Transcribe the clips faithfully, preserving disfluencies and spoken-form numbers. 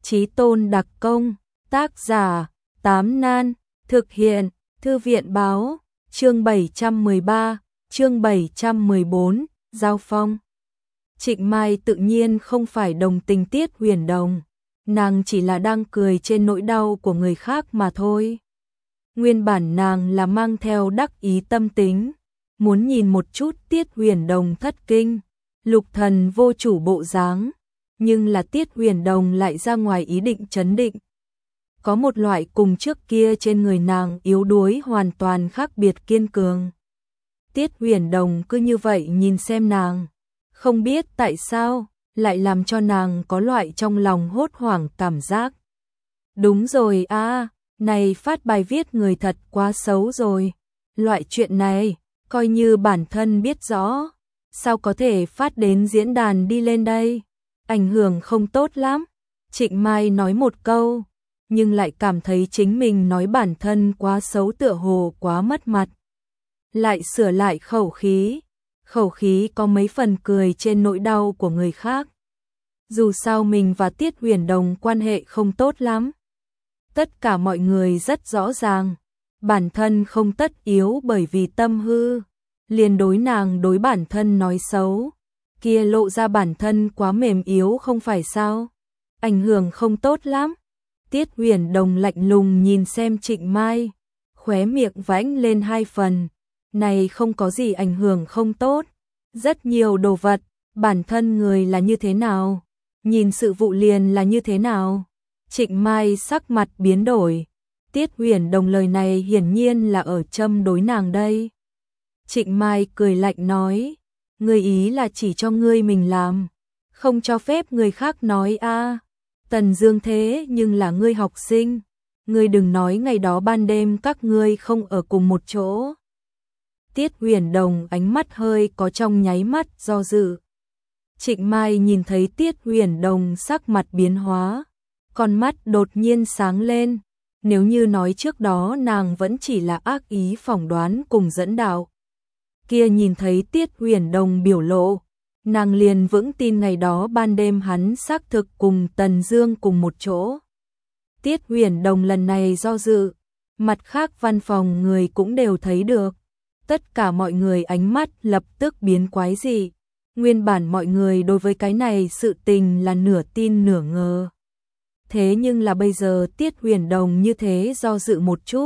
Chí tôn đặc công, tác giả, Tám Nan, thực hiện, Thư viện báo, chương bảy trăm mười ba, chương bảy trăm mười bốn, giao phong. Trịnh Mai tự nhiên không phải đồng tình Tiết Huyền Đồng, nàng chỉ là đang cười trên nỗi đau của người khác mà thôi. Nguyên bản nàng là mang theo đắc ý tâm tính, muốn nhìn một chút Tiết Huyền Đồng thất kinh, lục thần vô chủ bộ dáng, nhưng là Tiết Huyền Đồng lại ra ngoài ý định chấn định. Có một loại cùng trước kia trên người nàng yếu đuối hoàn toàn khác biệt kiên cường. Tiết Huyền Đồng cứ như vậy nhìn xem nàng, không biết tại sao, lại làm cho nàng có loại trong lòng hốt hoảng cảm giác. Đúng rồi a, à, này phát bài viết người thật quá xấu rồi. Loại chuyện này, coi như bản thân biết rõ, sao có thể phát đến diễn đàn đi lên đây? Ảnh hưởng không tốt lắm. Trịnh Mai nói một câu, nhưng lại cảm thấy chính mình nói bản thân quá xấu tựa hồ quá mất mặt. Lại sửa lại khẩu khí, khẩu khí có mấy phần cười trên nỗi đau của người khác. Dù sao mình và Tiết Huyền Đồng quan hệ không tốt lắm. Tất cả mọi người rất rõ ràng, bản thân không tất yếu bởi vì tâm hư, liền đối nàng đối bản thân nói xấu, kia lộ ra bản thân quá mềm yếu không phải sao? Ảnh hưởng không tốt lắm. Tiết Huyền Đồng lạnh lùng nhìn xem Trịnh Mai, khóe miệng vãnh lên hai phần, này không có gì ảnh hưởng không tốt, rất nhiều đồ vật, bản thân người là như thế nào, nhìn sự vụ liền là như thế nào. Trịnh Mai sắc mặt biến đổi, Tiết Huyền Đồng lời này hiển nhiên là ở châm đối nàng đây. Trịnh Mai cười lạnh nói, ngươi ý là chỉ cho ngươi mình làm, không cho phép người khác nói a. À, Tần Dương thế nhưng là ngươi học sinh, ngươi đừng nói ngày đó ban đêm các ngươi không ở cùng một chỗ. Tiết Huyền Đồng ánh mắt hơi có trong nháy mắt do dự. Trịnh Mai nhìn thấy Tiết Huyền Đồng sắc mặt biến hóa, con mắt đột nhiên sáng lên, nếu như nói trước đó nàng vẫn chỉ là ác ý phỏng đoán cùng dẫn đạo. Kia nhìn thấy Tiết Huyền Đồng biểu lộ, nàng liền vững tin ngày đó ban đêm hắn xác thực cùng Tần Dương cùng một chỗ. Tiết Huyền Đồng lần này do dự, mặt khác văn phòng người cũng đều thấy được. Tất cả mọi người ánh mắt lập tức biến quái dị. Nguyên bản mọi người đối với cái này sự tình là nửa tin nửa ngờ. Thế nhưng là bây giờ Tiết Huyền Đồng như thế do dự một chút.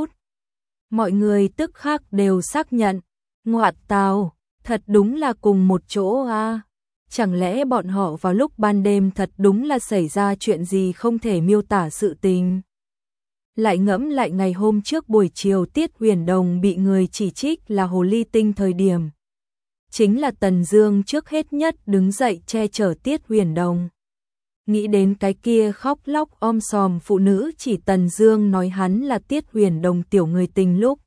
Mọi người tức khắc đều xác nhận, ngoại tào, thật đúng là cùng một chỗ a. À. Chẳng lẽ bọn họ vào lúc ban đêm thật đúng là xảy ra chuyện gì không thể miêu tả sự tình. Lại ngẫm lại ngày hôm trước buổi chiều Tiết Huyền Đồng bị người chỉ trích là hồ ly tinh thời điểm. Chính là Tần Dương trước hết nhất đứng dậy che chở Tiết Huyền Đồng. Nghĩ đến cái kia khóc lóc om sòm phụ nữ chỉ Tần Dương nói hắn là Tiết Huyền Đồng tiểu người tình lúc.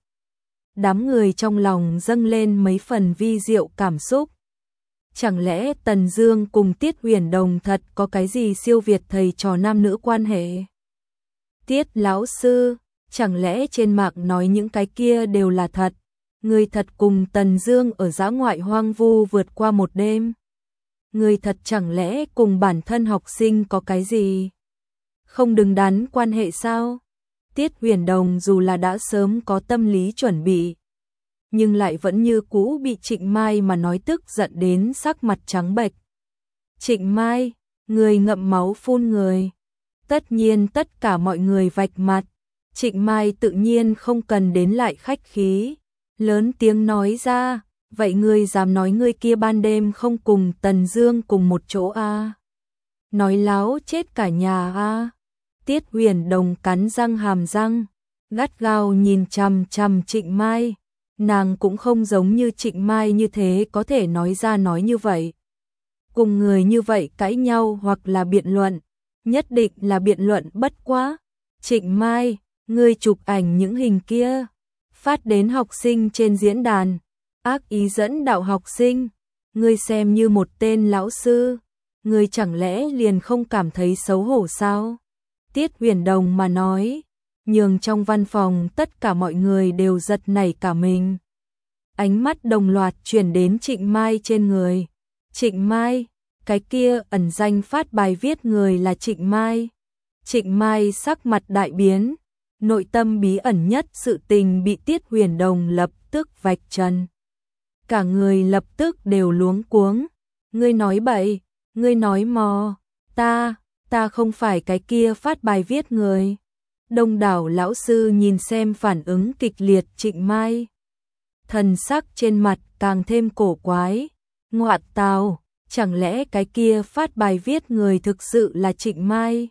Đám người trong lòng dâng lên mấy phần vi diệu cảm xúc. Chẳng lẽ Tần Dương cùng Tiết Huyền Đồng thật có cái gì siêu việt thầy trò nam nữ quan hệ? Tiết lão sư, chẳng lẽ trên mạng nói những cái kia đều là thật? Người thật cùng Tần Dương ở dã ngoại hoang vu vượt qua một đêm? Người thật chẳng lẽ cùng bản thân học sinh có cái gì không đứng đắn quan hệ sao? Tiết Huyền Đồng dù là đã sớm có tâm lý chuẩn bị, nhưng lại vẫn như cũ bị Trịnh Mai mà nói tức giận đến sắc mặt trắng bệch. Trịnh Mai, người ngậm máu phun người. Tất nhiên tất cả mọi người vạch mặt, Trịnh Mai tự nhiên không cần đến lại khách khí, lớn tiếng nói ra, vậy ngươi dám nói ngươi kia ban đêm không cùng Tần Dương cùng một chỗ a? À? Nói láo chết cả nhà a. À? Tiết Huyền Đồng cắn răng hàm răng, gắt gao nhìn chằm chằm Trịnh Mai, nàng cũng không giống như Trịnh Mai như thế có thể nói ra nói như vậy. Cùng người như vậy cãi nhau hoặc là biện luận, nhất định là biện luận bất quá. Trịnh Mai, ngươi chụp ảnh những hình kia, phát đến học sinh trên diễn đàn, ác ý dẫn đạo học sinh, ngươi xem như một tên lão sư, ngươi chẳng lẽ liền không cảm thấy xấu hổ sao? Tiết Huyền Đồng mà nói, nhường trong văn phòng tất cả mọi người đều giật nảy cả mình. Ánh mắt đồng loạt chuyển đến Trịnh Mai trên người. Trịnh Mai, cái kia ẩn danh phát bài viết người là Trịnh Mai. Trịnh Mai sắc mặt đại biến, nội tâm bí ẩn nhất sự tình bị Tiết Huyền Đồng lập tức vạch trần. Cả người lập tức đều luống cuống. Ngươi nói bậy, ngươi nói mò, ta, ta không phải cái kia phát bài viết người. Đông đảo lão sư nhìn xem phản ứng kịch liệt Trịnh Mai. Thần sắc trên mặt càng thêm cổ quái. Ngoạn tào, chẳng lẽ cái kia phát bài viết người thực sự là Trịnh Mai?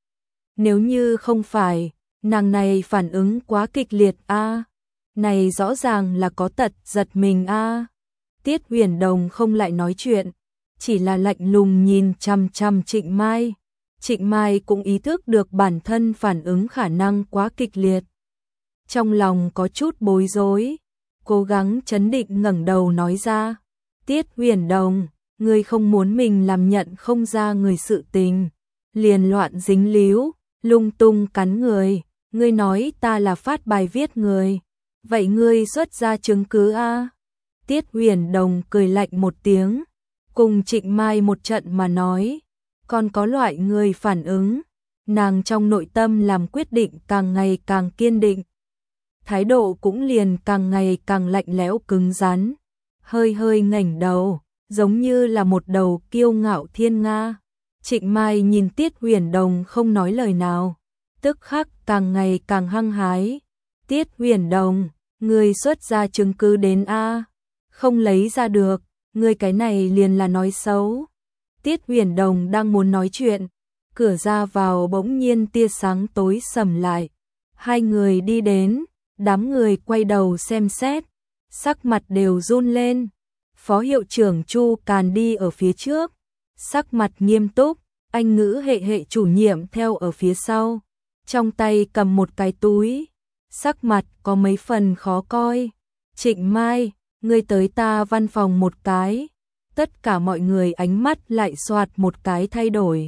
Nếu như không phải, nàng này phản ứng quá kịch liệt a. Này rõ ràng là có tật giật mình a. Tiết Huyền Đồng không lại nói chuyện, chỉ là lạnh lùng nhìn chằm chằm Trịnh Mai. Trịnh Mai cũng ý thức được bản thân phản ứng khả năng quá kịch liệt. Trong lòng có chút bối rối, cố gắng trấn định ngẩng đầu nói ra. Tiết Huyền Đồng, ngươi không muốn mình làm nhận không ra người sự tình, liền loạn dính líu, lung tung cắn người, ngươi nói ta là phát bài viết người, vậy ngươi xuất ra chứng cứ a? Tiết Huyền Đồng cười lạnh một tiếng, cùng Trịnh Mai một trận mà nói, còn có loại người phản ứng, nàng trong nội tâm làm quyết định càng ngày càng kiên định, thái độ cũng liền càng ngày càng lạnh lẽo cứng rắn, hơi hơi ngẩng đầu, giống như là một đầu kiêu ngạo thiên nga. Trịnh Mai nhìn Tiết Huyền Đồng không nói lời nào, tức khắc càng ngày càng hăng hái. Tiết Huyền Đồng, ngươi xuất ra chứng cứ đến a? Không lấy ra được, ngươi cái này liền là nói xấu. Tiết Huyền Đồng đang muốn nói chuyện, cửa ra vào bỗng nhiên tia sáng tối sầm lại. Hai người đi đến, đám người quay đầu xem xét, sắc mặt đều run lên. Phó hiệu trưởng Chu Càn đi ở phía trước, sắc mặt nghiêm túc, anh ngữ hệ hệ chủ nhiệm theo ở phía sau, trong tay cầm một cái túi, sắc mặt có mấy phần khó coi. Trịnh Mai, ngươi tới ta văn phòng một cái. Tất cả mọi người ánh mắt lại xoạt một cái thay đổi.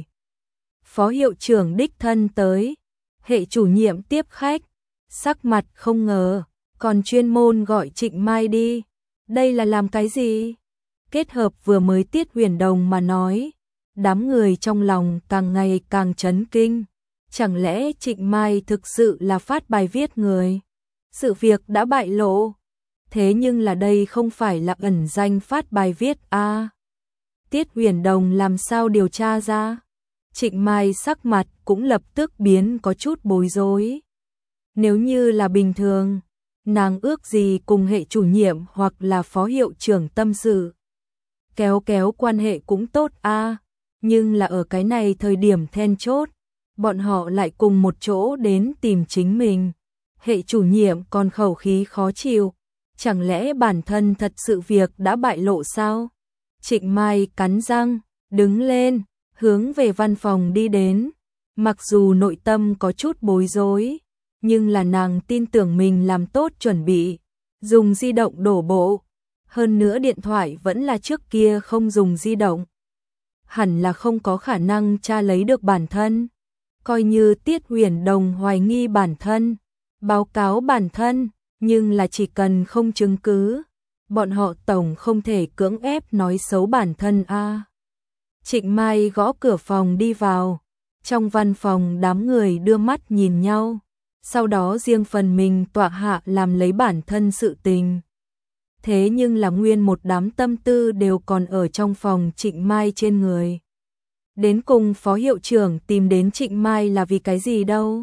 Phó hiệu trưởng đích thân tới, hệ chủ nhiệm tiếp khách, sắc mặt không ngờ, còn chuyên môn gọi Trịnh Mai đi. Đây là làm cái gì? Kết hợp vừa mới Tiết Huyền Đồng mà nói, đám người trong lòng càng ngày càng chấn kinh. Chẳng lẽ Trịnh Mai thực sự là phát bài viết người? Sự việc đã bại lộ. Thế nhưng là đây không phải là ẩn danh phát bài viết a. À, Tiết Huyền Đồng làm sao điều tra ra? Trịnh Mai sắc mặt cũng lập tức biến có chút bối rối. Nếu như là bình thường, nàng ước gì cùng hệ chủ nhiệm hoặc là phó hiệu trưởng tâm sự. Kéo kéo quan hệ cũng tốt a, à, nhưng là ở cái này thời điểm then chốt, bọn họ lại cùng một chỗ đến tìm chính mình. Hệ chủ nhiệm còn khẩu khí khó chịu, chẳng lẽ bản thân thật sự việc đã bại lộ sao? Trịnh Mai cắn răng, đứng lên, hướng về văn phòng đi đến. Mặc dù nội tâm có chút bối rối, nhưng là nàng tin tưởng mình làm tốt chuẩn bị, dùng di động đổ bộ. Hơn nữa điện thoại vẫn là trước kia không dùng di động. Hẳn là không có khả năng tra lấy được bản thân. Coi như Tiết Huyền Đồng hoài nghi bản thân, báo cáo bản thân, nhưng là chỉ cần không chứng cứ, bọn họ tổng không thể cưỡng ép nói xấu bản thân a. À, Trịnh Mai gõ cửa phòng đi vào, trong văn phòng đám người đưa mắt nhìn nhau, sau đó riêng phần mình tọa hạ làm lấy bản thân sự tình. Thế nhưng là nguyên một đám tâm tư đều còn ở trong phòng Trịnh Mai trên người. Đến cùng phó hiệu trưởng tìm đến Trịnh Mai là vì cái gì đâu?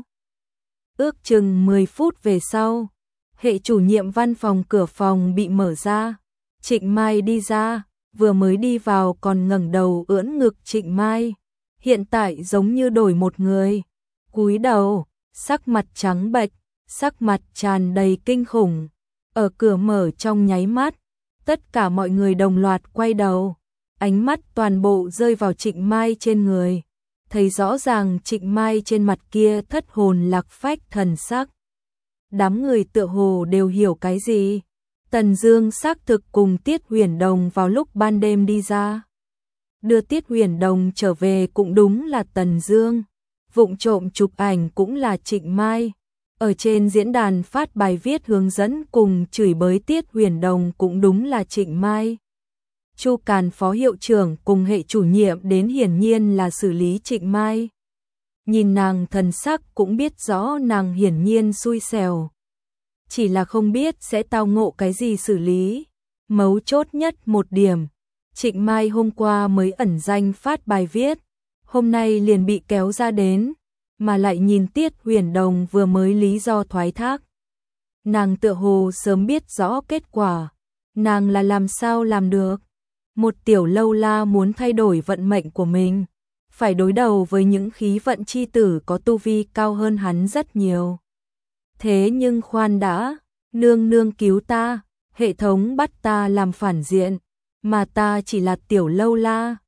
Ước chừng mười phút về sau, hệ chủ nhiệm văn phòng cửa phòng bị mở ra. Trịnh Mai đi ra, vừa mới đi vào còn ngẩng đầu ưỡn ngực Trịnh Mai. Hiện tại giống như đổi một người. Cúi đầu, sắc mặt trắng bệch, sắc mặt tràn đầy kinh khủng. Ở cửa mở trong nháy mắt, tất cả mọi người đồng loạt quay đầu. Ánh mắt toàn bộ rơi vào Trịnh Mai trên người. Thấy rõ ràng Trịnh Mai trên mặt kia thất hồn lạc phách thần sắc. Đám người tựa hồ đều hiểu cái gì. Tần Dương xác thực cùng Tiết Huyền Đồng vào lúc ban đêm đi ra. Đưa Tiết Huyền Đồng trở về cũng đúng là Tần Dương. Vụng trộm chụp ảnh cũng là Trịnh Mai. Ở trên diễn đàn phát bài viết hướng dẫn cùng chửi bới Tiết Huyền Đồng cũng đúng là Trịnh Mai. Chu Càn phó hiệu trưởng cùng hệ chủ nhiệm đến hiển nhiên là xử lý Trịnh Mai. nhìn nàng thần sắc cũng biết rõ nàng hiển nhiên xui xẻo. Chỉ là không biết sẽ tao ngộ cái gì xử lý. Mấu chốt nhất một điểm, Trịnh Mai hôm qua mới ẩn danh phát bài viết, hôm nay liền bị kéo ra đến, mà lại nhìn Tiết Huyền Đồng vừa mới lý do thoái thác. Nàng tựa hồ sớm biết rõ kết quả, nàng là làm sao làm được. Một tiểu lâu la muốn thay đổi vận mệnh của mình, phải đối đầu với những khí vận chi tử có tu vi cao hơn hắn rất nhiều. Thế nhưng khoan đã, nương nương cứu ta, hệ thống bắt ta làm phản diện, mà ta chỉ là tiểu lâu la,